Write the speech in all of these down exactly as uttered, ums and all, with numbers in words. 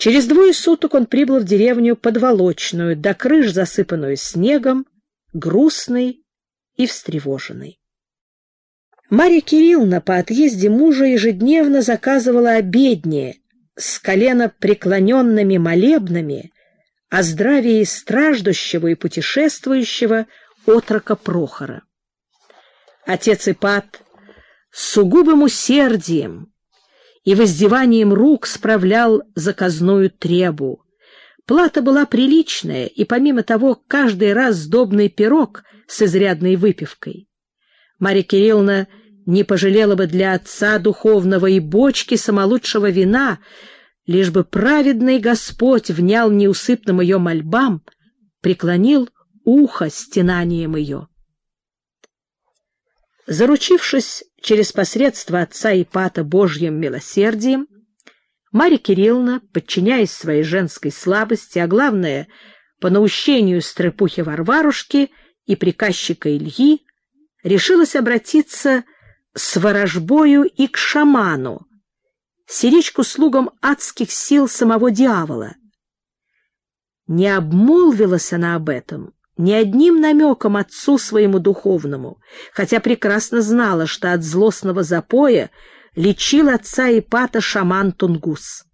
Через двое суток он прибыл в деревню Подволочную, до крыш засыпанную снегом, грустный и встревоженный. Марья Кирилловна по отъезде мужа ежедневно заказывала обедни с коленопреклоненными молебнами о здравии страждущего и путешествующего отрока Прохора. Отец Ипат с сугубым усердием и воздеванием рук справлял заказную требу. Плата была приличная, и помимо того каждый раз сдобный пирог с изрядной выпивкой. Марья Кирилловна не пожалела бы для отца духовного и бочки самолучшего вина, лишь бы праведный Господь внял неусыпным ее мольбам, преклонил ухо стенанием ее. Заручившись через посредство отца Ипата Божьим милосердием, Марья Кирилловна, подчиняясь своей женской слабости, а главное, по наущению стрепухи Варварушки и приказчика Ильи, решилась обратиться с ворожбою и к шаману, сиречку слугам адских сил самого дьявола. Не обмолвилась она об этом ни одним намеком отцу своему духовному, хотя прекрасно знала, что от злостного запоя лечил отца Ипата шаман Тунгус.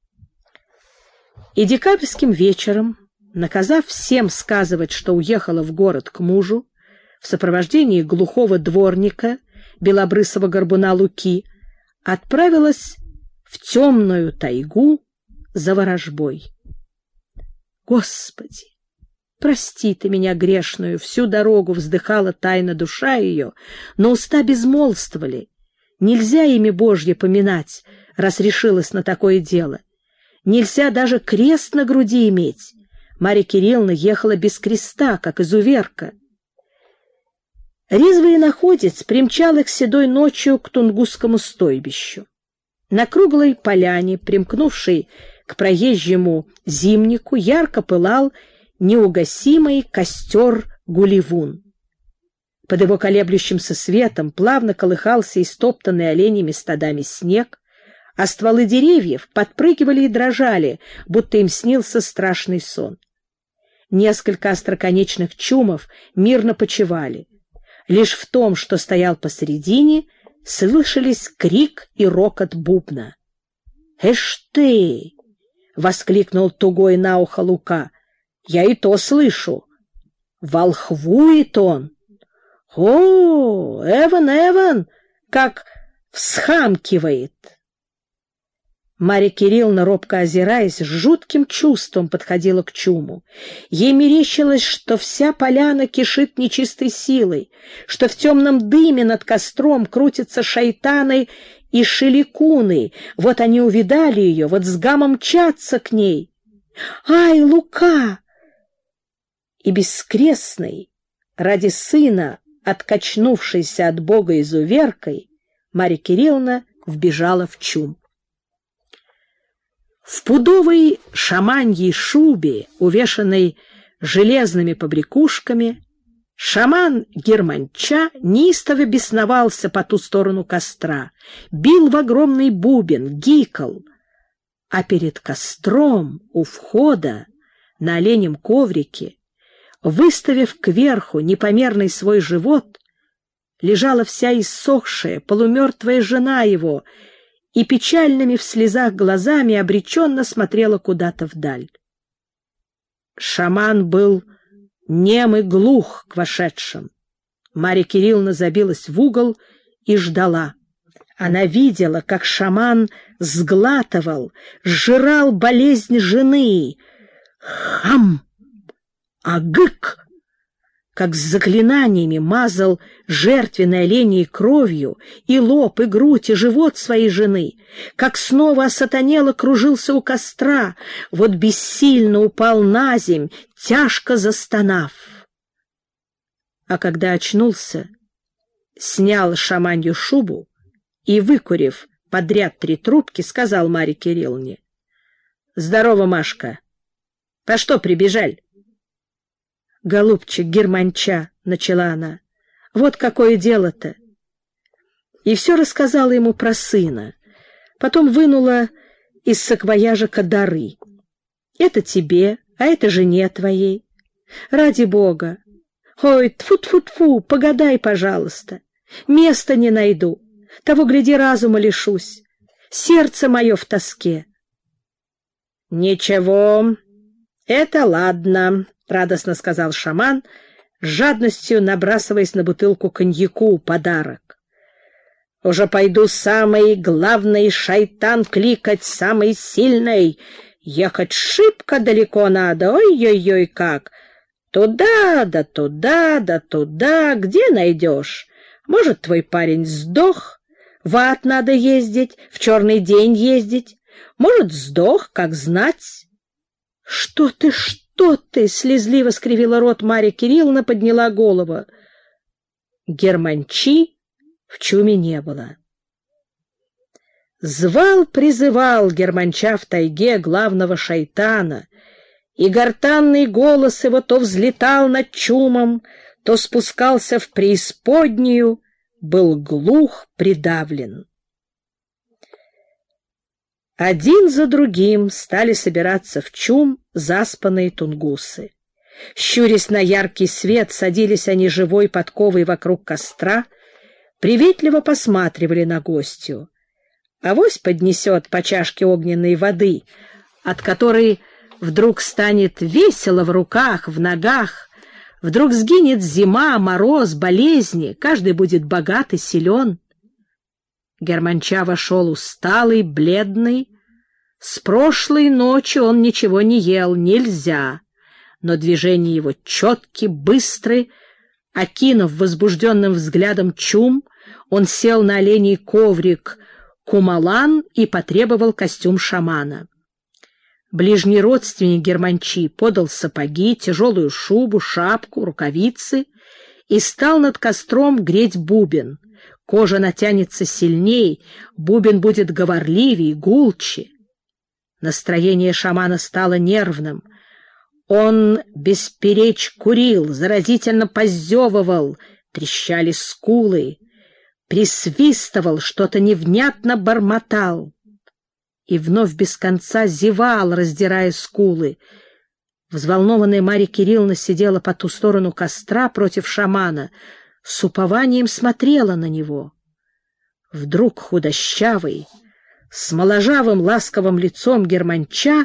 И декабрьским вечером, наказав всем сказывать, что уехала в город к мужу, в сопровождении глухого дворника, белобрысого горбуна Луки, отправилась в темную тайгу за ворожбой. Господи, прости ты меня грешную, всю дорогу вздыхала тайна душа ее, но уста безмолвствовали. Нельзя имя Божье поминать, раз решилась на такое дело. Нельзя даже крест на груди иметь. Марья Кирилловна ехала без креста, как изуверка. Резвый иноходец примчал их седой ночью к Тунгусскому стойбищу. На круглой поляне, примкнувшей к проезжему зимнику, ярко пылал неугасимый костер Гуливун. Под его колеблющимся светом плавно колыхался истоптанный оленями стадами снег, а стволы деревьев подпрыгивали и дрожали, будто им снился страшный сон. Несколько остроконечных чумов мирно почивали. Лишь в том, что стоял посередине, слышались крик и рокот бубна. «Эш ты!» — воскликнул тугой на ухо Лука. «Я и то слышу. Волхвует он! О, Эван, Эван, как всхамкивает!» Марья Кирилловна, робко озираясь, с жутким чувством подходила к чуму. Ей мерещилось, что вся поляна кишит нечистой силой, что в темном дыме над костром крутятся шайтаны и шеликуны. Вот они увидали ее, вот с гамом мчатся к ней. «Ай, Лука!» И бескрестной, ради сына, откачнувшейся от Бога изуверкой, Марья Кирилловна вбежала в чум. В пудовой шаманьей шубе, увешанной железными побрякушками, шаман Германча неистово бесновался по ту сторону костра, бил в огромный бубен, гикал, а перед костром у входа на оленем коврике, выставив кверху непомерный свой живот, лежала вся иссохшая, полумертвая жена его и печальными в слезах глазами обреченно смотрела куда-то вдаль. Шаман был нем и глух к вошедшим. Марья Кирилловна забилась в угол и ждала. Она видела, как шаман сглатывал, сжирал болезнь жены. Хам! Агык! Как с заклинаниями мазал жертвенной оленей кровью и лоб, и грудь, и живот своей жены, как снова осатанело кружился у костра, вот бессильно упал на земь, тяжко застонав. А когда очнулся, снял шаманью шубу и, выкурив подряд три трубки, сказал Марье Кирилловне: «Здорово, Машка! По что прибежаль?» «Голубчик Германча», — начала она, — «вот какое дело-то». И все рассказала ему про сына, потом вынула из саквояжика дары. Это тебе, а это жене твоей. Ради Бога. Ой, тьфу-тьфу-тьфу, погадай, пожалуйста. Места не найду. Того, гляди, разума лишусь. Сердце мое в тоске. Ничего, это ладно, — радостно сказал шаман, с жадностью набрасываясь на бутылку коньяку, подарок. Уже пойду самый главный шайтан кликать, самый сильный. Ехать шибко далеко надо, ой-ой-ой как. Туда, да туда, да туда, где найдешь? Может, твой парень сдох, в ад надо ездить, в черный день ездить. Может, сдох, как знать. — Что ты, что ты? — слезливо скривила рот Марья Кирилловна, подняла голову. Германчи в чуме не было. Звал-призывал Германча в тайге главного шайтана, и гортанный голос его то взлетал над чумом, то спускался в преисподнюю, был глух, придавлен. Один за другим стали собираться в чум заспанные тунгусы. Щурясь на яркий свет, садились они живой подковой вокруг костра, приветливо посматривали на гостью. Авось поднесет по чашке огненной воды, от которой вдруг станет весело в руках, в ногах, вдруг сгинет зима, мороз, болезни, каждый будет богат и силен. Германча вошел усталый, бледный. С прошлой ночи он ничего не ел, нельзя, но движения его четки, быстры. Окинув возбужденным взглядом чум, он сел на оленей коврик кумалан и потребовал костюм шамана. Ближний родственник Германчи подал сапоги, тяжелую шубу, шапку, рукавицы и стал над костром греть бубен. Кожа натянется сильней, бубен будет говорливее, гулче. Настроение шамана стало нервным. Он бесперечь курил, заразительно позевывал, трещали скулы, присвистывал, что-то невнятно бормотал и вновь без конца зевал, раздирая скулы. Взволнованная Марья Кирилловна сидела по ту сторону костра против шамана, с упованием смотрела на него. Вдруг худощавый, с моложавым ласковым лицом Германча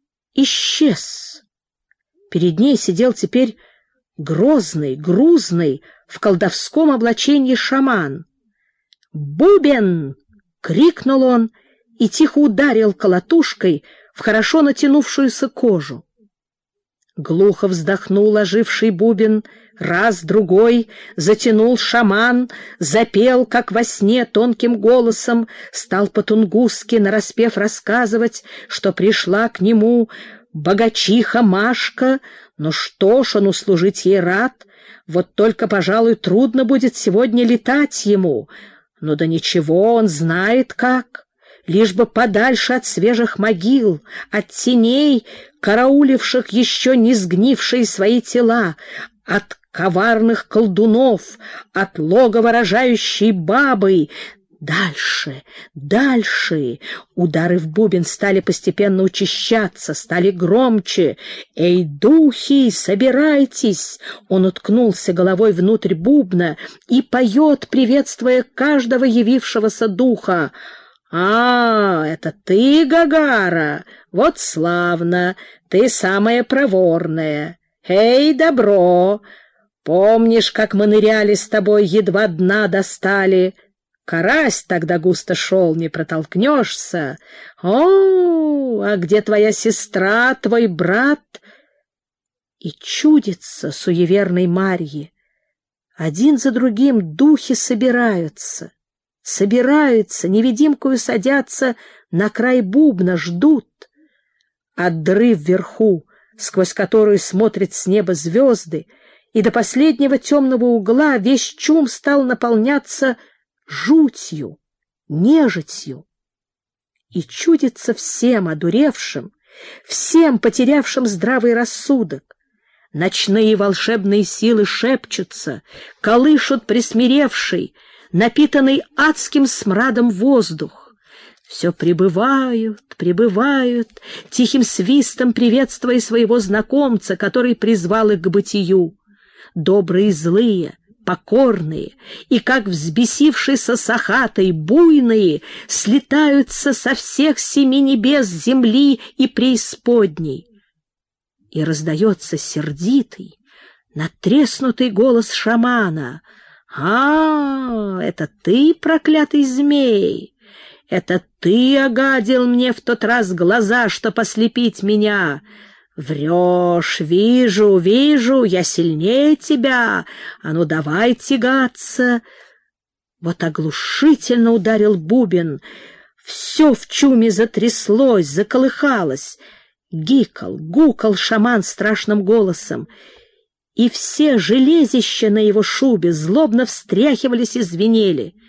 исчез. Перед ней сидел теперь грозный, грузный, в колдовском облачении шаман. «Бубен!» — крикнул он и тихо ударил колотушкой в хорошо натянувшуюся кожу. Глухо вздохнул оживший бубен, раз, другой, затянул шаман, запел, как во сне, тонким голосом, стал по-тунгусски нараспев рассказывать, что пришла к нему богачиха Машка, но что ж, он услужить ей рад, вот только, пожалуй, трудно будет сегодня летать ему, но да ничего, он знает как. Лишь бы подальше от свежих могил, от теней, карауливших еще не сгнившие свои тела, от коварных колдунов, от логова рожающей бабы. Дальше, дальше. Удары в бубен стали постепенно учащаться, стали громче. «Эй, духи, собирайтесь!» Он уткнулся головой внутрь бубна и поет, приветствуя каждого явившегося духа. «А, это ты, Гагара? Вот славно, ты самая проворная. Эй, добро! Помнишь, как мы ныряли с тобой, едва дна достали? Карась тогда густо шел, не протолкнешься. О, а где твоя сестра, твой брат?» И чудится суеверной Марье. Один за другим духи собираются. Собираются, невидимкою садятся на край бубна, ждут. От дыры вверху, сквозь которую смотрят с неба звезды, и до последнего темного угла весь чум стал наполняться жутью, нежитью. И чудится всем одуревшим, всем потерявшим здравый рассудок. Ночные волшебные силы шепчутся, колышут присмиревший, напитанный адским смрадом воздух. все прибывают, прибывают, тихим свистом приветствуя своего знакомца, который призвал их к бытию. Добрые и злые, покорные и, как взбесившийся сахатой, буйные, слетаются со всех семи небес, земли и преисподней. И раздается сердитый, надтреснутый голос шамана. «А, это ты, проклятый змей! Это ты огадил мне в тот раз глаза, чтоб ослепить меня! Врешь, вижу, вижу, я сильнее тебя! А ну давай тягаться!» Вот оглушительно ударил бубен. Все в чуме затряслось, заколыхалось. Гикал, гукал шаман страшным голосом, и все железища на его шубе злобно встряхивались и звенели.